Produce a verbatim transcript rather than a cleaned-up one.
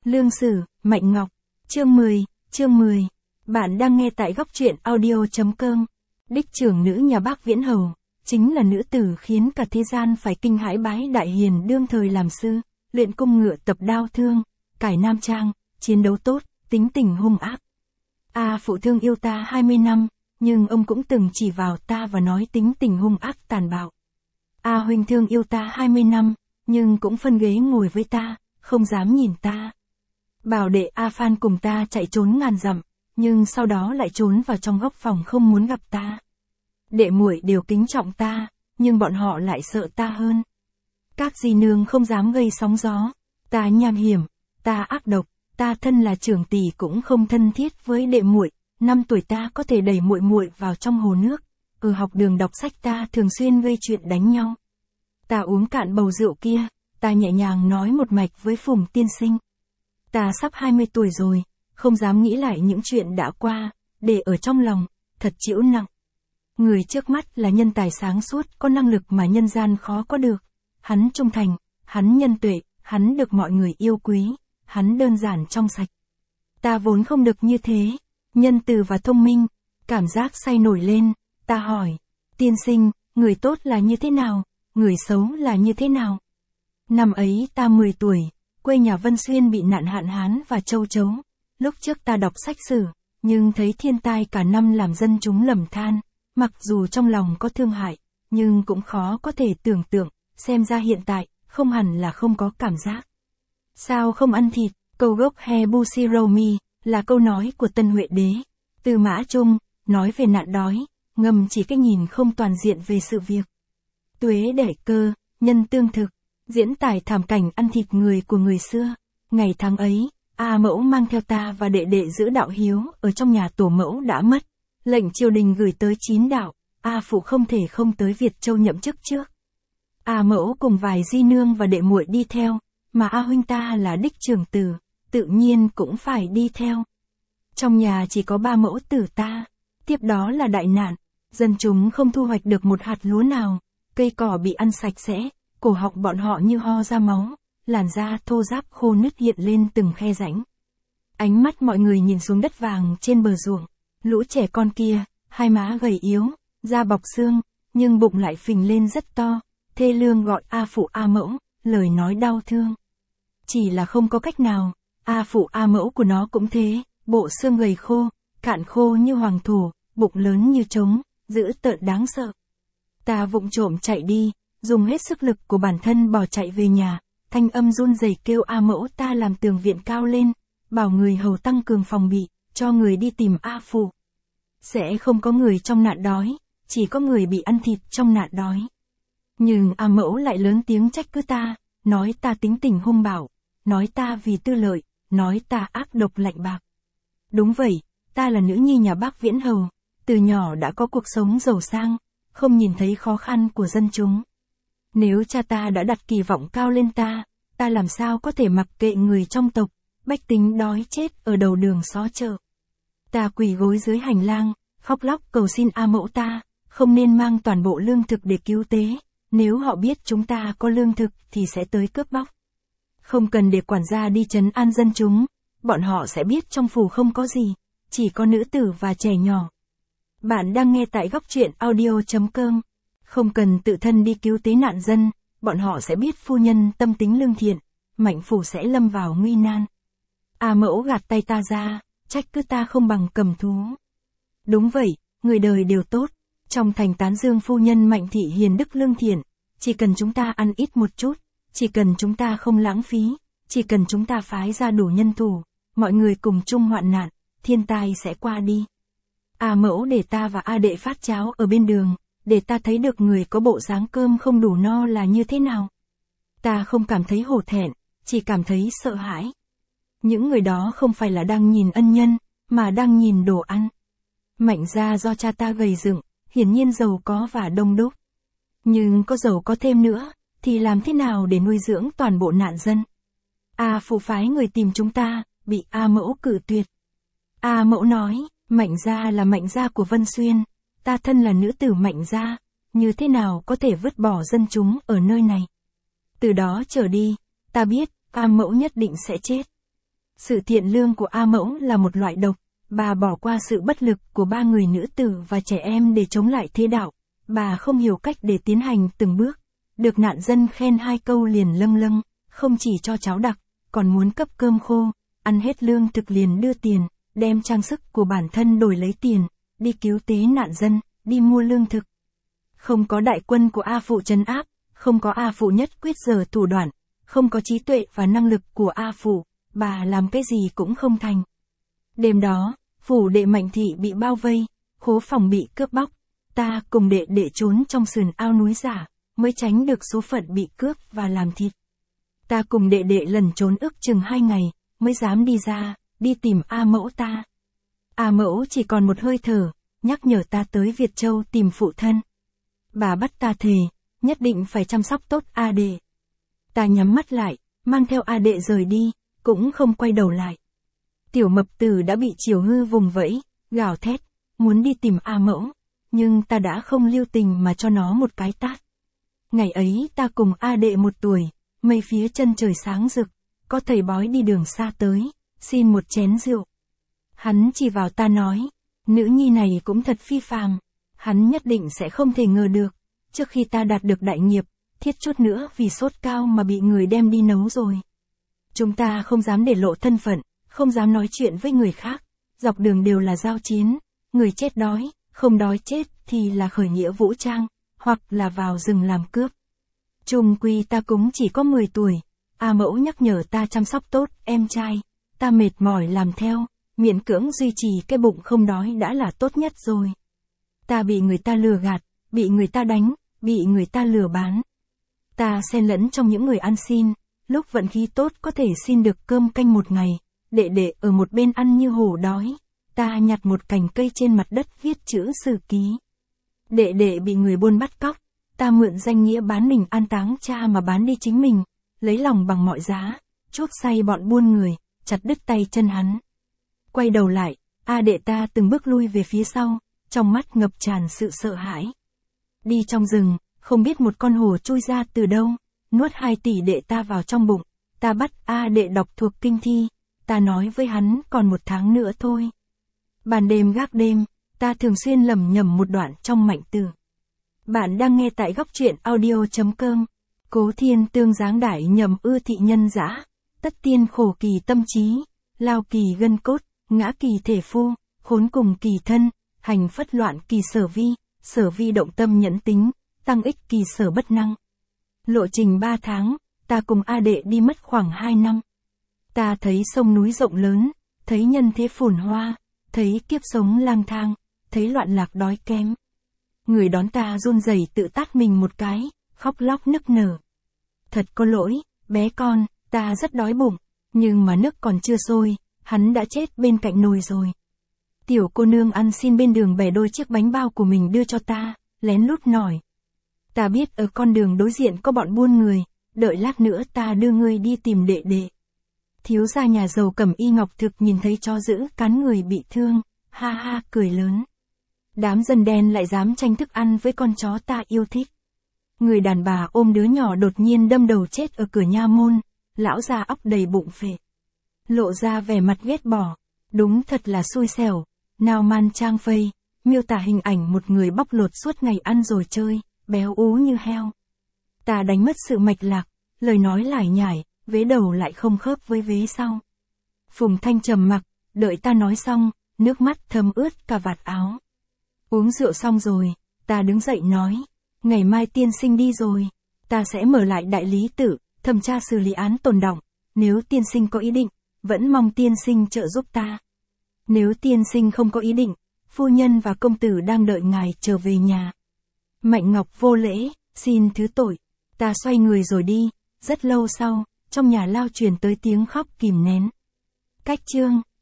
Lương Sử, Mạnh Ngọc. Chương mười, chương mười. Bạn đang nghe tại góc truyện audio.com. Đích trưởng nữ nhà Bác Viễn Hầu, chính là nữ tử khiến cả thế gian phải kinh hãi bái đại hiền đương thời làm sư, luyện cung ngựa tập đao thương, cải nam trang, chiến đấu tốt, tính tình hung ác. A phụ thương yêu ta hai mươi năm, nhưng ông cũng từng chỉ vào ta và nói tính tình hung ác tàn bạo. A huynh thương yêu ta hai mươi năm, nhưng cũng phân ghế ngồi với ta, không dám nhìn ta. Bảo đệ A Phan cùng ta chạy trốn ngàn dặm, nhưng sau đó lại trốn vào trong góc phòng không muốn gặp ta. Đệ muội đều kính trọng ta, nhưng bọn họ lại sợ ta hơn. Các di nương không dám gây sóng gió, ta nham hiểm, ta ác độc, ta thân là trưởng tỷ cũng không thân thiết với đệ muội. Năm tuổi ta có thể đẩy muội muội vào trong hồ nước, ở học đường đọc sách ta thường xuyên gây chuyện đánh nhau. Ta uống cạn bầu rượu kia, ta nhẹ nhàng nói một mạch với Phùng tiên sinh. Ta sắp hai mươi tuổi rồi, không dám nghĩ lại những chuyện đã qua, để ở trong lòng, thật chịu nặng. Người trước mắt là nhân tài sáng suốt, có năng lực mà nhân gian khó có được. Hắn trung thành, hắn nhân tuệ, hắn được mọi người yêu quý, hắn đơn giản trong sạch. Ta vốn không được như thế, nhân từ và thông minh, cảm giác say nổi lên, ta hỏi, tiên sinh, người tốt là như thế nào, người xấu là như thế nào? Năm ấy ta mười tuổi, quê nhà Vân Xuyên bị nạn hạn hán và châu chấu. Lúc trước ta đọc sách sử, nhưng thấy thiên tai cả năm làm dân chúng lầm than, mặc dù trong lòng có thương hại, nhưng cũng khó có thể tưởng tượng, xem ra hiện tại, không hẳn là không có cảm giác. Sao không ăn thịt, câu gốc he busiromi, là câu nói của Tân Huệ Đế. Tư Mã Trung, nói về nạn đói, ngầm chỉ cái nhìn không toàn diện về sự việc. Tuế đẻ cơ, nhân tương thực, diễn tải thảm cảnh ăn thịt người của người xưa. Ngày tháng ấy, A mẫu mang theo ta và đệ đệ giữ đạo hiếu, ở trong nhà tổ mẫu đã mất. Lệnh triều đình gửi tới chín đạo, A phụ không thể không tới Việt Châu nhậm chức trước. A mẫu cùng vài di nương và đệ muội đi theo, mà A huynh ta là đích trưởng tử, tự nhiên cũng phải đi theo. Trong nhà chỉ có ba mẫu tử ta, tiếp đó là đại nạn, dân chúng không thu hoạch được một hạt lúa nào, cây cỏ bị ăn sạch sẽ, cổ họng bọn họ như ho ra máu, làn da thô ráp khô nứt hiện lên từng khe rãnh. Ánh mắt mọi người nhìn xuống đất vàng trên bờ ruộng, lũ trẻ con kia, hai má gầy yếu, da bọc xương, nhưng bụng lại phình lên rất to, thê lương gọi A phụ A mẫu, lời nói đau thương. Chỉ là không có cách nào, A phụ A mẫu của nó cũng thế, bộ xương gầy khô, cạn khô như hoàng thổ, bụng lớn như trống, dữ tợn đáng sợ. Ta vụng trộm chạy đi, dùng hết sức lực của bản thân bỏ chạy về nhà, thanh âm run rẩy kêu A mẫu ta làm tường viện cao lên, bảo người hầu tăng cường phòng bị, cho người đi tìm A phụ. Sẽ không có người trong nạn đói, chỉ có người bị ăn thịt trong nạn đói. Nhưng A mẫu lại lớn tiếng trách cứ ta, nói ta tính tình hung bạo, nói ta vì tư lợi, nói ta ác độc lạnh bạc. Đúng vậy, ta là nữ nhi nhà Bác Viễn Hầu, từ nhỏ đã có cuộc sống giàu sang, không nhìn thấy khó khăn của dân chúng. Nếu cha ta đã đặt kỳ vọng cao lên ta, ta làm sao có thể mặc kệ người trong tộc, bách tính đói chết ở đầu đường xó chợ. Ta quỳ gối dưới hành lang, khóc lóc cầu xin A mẫu ta, không nên mang toàn bộ lương thực để cứu tế, nếu họ biết chúng ta có lương thực thì sẽ tới cướp bóc. Không cần để quản gia đi trấn an dân chúng, bọn họ sẽ biết trong phủ không có gì, chỉ có nữ tử và trẻ nhỏ. Bạn đang nghe tại góc truyện audio.com. Không cần tự thân đi cứu tế nạn dân, bọn họ sẽ biết phu nhân tâm tính lương thiện, Mạnh phủ sẽ lâm vào nguy nan. A mẫu gạt tay ta ra, trách cứ ta không bằng cầm thú. Đúng vậy, người đời đều tốt, trong thành tán dương phu nhân Mạnh thị hiền đức lương thiện, chỉ cần chúng ta ăn ít một chút, chỉ cần chúng ta không lãng phí, chỉ cần chúng ta phái ra đủ nhân thủ, mọi người cùng chung hoạn nạn, thiên tai sẽ qua đi. A mẫu để ta và A đệ phát cháo ở bên đường, để ta thấy được người có bộ dáng cơm không đủ no là như thế nào. Ta không cảm thấy hổ thẹn, chỉ cảm thấy sợ hãi. Những người đó không phải là đang nhìn ân nhân, mà đang nhìn đồ ăn. Mạnh gia do cha ta gầy dựng, hiển nhiên giàu có và đông đúc. Nhưng có giàu có thêm nữa, thì làm thế nào để nuôi dưỡng toàn bộ nạn dân? A phụ phái người tìm chúng ta, bị A mẫu cự tuyệt. A mẫu nói, Mạnh gia là Mạnh gia của Vân Xuyên, ta thân là nữ tử Mạnh gia, như thế nào có thể vứt bỏ dân chúng ở nơi này? Từ đó trở đi, ta biết, A mẫu nhất định sẽ chết. Sự thiện lương của A Mẫu là một loại độc, bà bỏ qua sự bất lực của ba người nữ tử và trẻ em để chống lại thế đạo, bà không hiểu cách để tiến hành từng bước. Được nạn dân khen hai câu liền lâng lâng, không chỉ cho cháo đặc, còn muốn cấp cơm khô, ăn hết lương thực liền đưa tiền, đem trang sức của bản thân đổi lấy tiền, đi cứu tế nạn dân, đi mua lương thực. Không có đại quân của A Phụ trấn áp, không có A Phụ nhất quyết giờ thủ đoạn, không có trí tuệ và năng lực của A Phụ, bà làm cái gì cũng không thành. Đêm đó, phủ đệ Mạnh Thị bị bao vây, khố phòng bị cướp bóc, ta cùng đệ đệ trốn trong sườn ao núi giả, mới tránh được số phận bị cướp và làm thịt. Ta cùng đệ đệ lần trốn ước chừng hai ngày, mới dám đi ra, đi tìm A Mẫu ta. A Mẫu chỉ còn một hơi thở, nhắc nhở ta tới Việt Châu tìm phụ thân. Bà bắt ta thề, nhất định phải chăm sóc tốt A đệ. Ta nhắm mắt lại, mang theo A đệ rời đi, cũng không quay đầu lại. Tiểu Mập Tử đã bị Chiều Hư vùng vẫy, gào thét, muốn đi tìm A Mẫu, nhưng ta đã không lưu tình mà cho nó một cái tát. Ngày ấy ta cùng A đệ một tuổi, mây phía chân trời sáng rực, có thầy bói đi đường xa tới, xin một chén rượu. Hắn chỉ vào ta nói, nữ nhi này cũng thật phi phàm, hắn nhất định sẽ không thể ngờ được, trước khi ta đạt được đại nghiệp, thiết chút nữa vì sốt cao mà bị người đem đi nấu rồi. Chúng ta không dám để lộ thân phận, không dám nói chuyện với người khác, dọc đường đều là giao chiến, người chết đói, không đói chết thì là khởi nghĩa vũ trang, hoặc là vào rừng làm cướp. Chung quy ta cũng chỉ có mười tuổi, A Mẫu nhắc nhở ta chăm sóc tốt em trai, ta mệt mỏi làm theo, miễn cưỡng duy trì cái bụng không đói đã là tốt nhất rồi. Ta bị người ta lừa gạt, bị người ta đánh, bị người ta lừa bán. Ta xen lẫn trong những người ăn xin, lúc vận khí tốt có thể xin được cơm canh một ngày, đệ đệ ở một bên ăn như hổ đói, ta nhặt một cành cây trên mặt đất viết chữ sử ký. Đệ đệ bị người buôn bắt cóc, ta mượn danh nghĩa bán mình an táng cha mà bán đi chính mình, lấy lòng bằng mọi giá, chuốc say bọn buôn người, chặt đứt tay chân hắn. Quay đầu lại, A đệ ta từng bước lui về phía sau, trong mắt ngập tràn sự sợ hãi. Đi trong rừng, không biết một con hổ chui ra từ đâu, nuốt hai tỷ đệ ta vào trong bụng, ta bắt A đệ đọc thuộc kinh thi, ta nói với hắn còn một tháng nữa thôi. Ban đêm gác đêm, ta thường xuyên lẩm nhẩm một đoạn trong Mạnh Tử. Bạn đang nghe tại góc truyện audio chấm com. Cố thiên tương giáng đại nhầm ư thị nhân dã, tất tiên khổ kỳ tâm trí, lao kỳ gân cốt, ngã kỳ thể phu, khốn cùng kỳ thân, hành phất loạn kỳ sở vi, sở vi động tâm nhẫn tính, tăng ích kỳ sở bất năng. Lộ trình ba tháng, ta cùng A đệ đi mất khoảng hai năm. Ta thấy sông núi rộng lớn, thấy nhân thế phồn hoa, thấy kiếp sống lang thang, thấy loạn lạc đói kém. Người đón ta run rẩy tự tát mình một cái, khóc lóc nức nở. Thật có lỗi, bé con, ta rất đói bụng, nhưng mà nước còn chưa sôi, hắn đã chết bên cạnh nồi rồi. Tiểu cô nương ăn xin bên đường bẻ đôi chiếc bánh bao của mình đưa cho ta, lén lút nói. Ta biết ở con đường đối diện có bọn buôn người, đợi lát nữa ta đưa ngươi đi tìm đệ đệ. Thiếu gia nhà giàu Cẩm Y Ngọc Thực nhìn thấy chó dữ cắn người bị thương, ha ha cười lớn. Đám dân đen lại dám tranh thức ăn với con chó ta yêu thích. Người đàn bà ôm đứa nhỏ đột nhiên đâm đầu chết ở cửa nha môn, lão già óc đầy bụng phệ. Lộ ra vẻ mặt ghét bỏ, đúng thật là xui xẻo, nào man trang phây, miêu tả hình ảnh một người bóc lột suốt ngày ăn rồi chơi, béo ú như heo. Ta đánh mất sự mạch lạc, lời nói lải nhải, vế đầu lại không khớp với vế sau. Phùng Thanh trầm mặc, đợi ta nói xong, nước mắt thấm ướt cả vạt áo. Uống rượu xong rồi, ta đứng dậy nói, ngày mai tiên sinh đi rồi, ta sẽ mở lại đại lý tự, thẩm tra xử lý án tồn đọng, nếu tiên sinh có ý định, vẫn mong tiên sinh trợ giúp ta. Nếu tiên sinh không có ý định, phu nhân và công tử đang đợi ngài trở về nhà. Mạnh Ngọc vô lễ, xin thứ tội, ta xoay người rồi đi, rất lâu sau, trong nhà lao truyền tới tiếng khóc kìm nén. Cách chương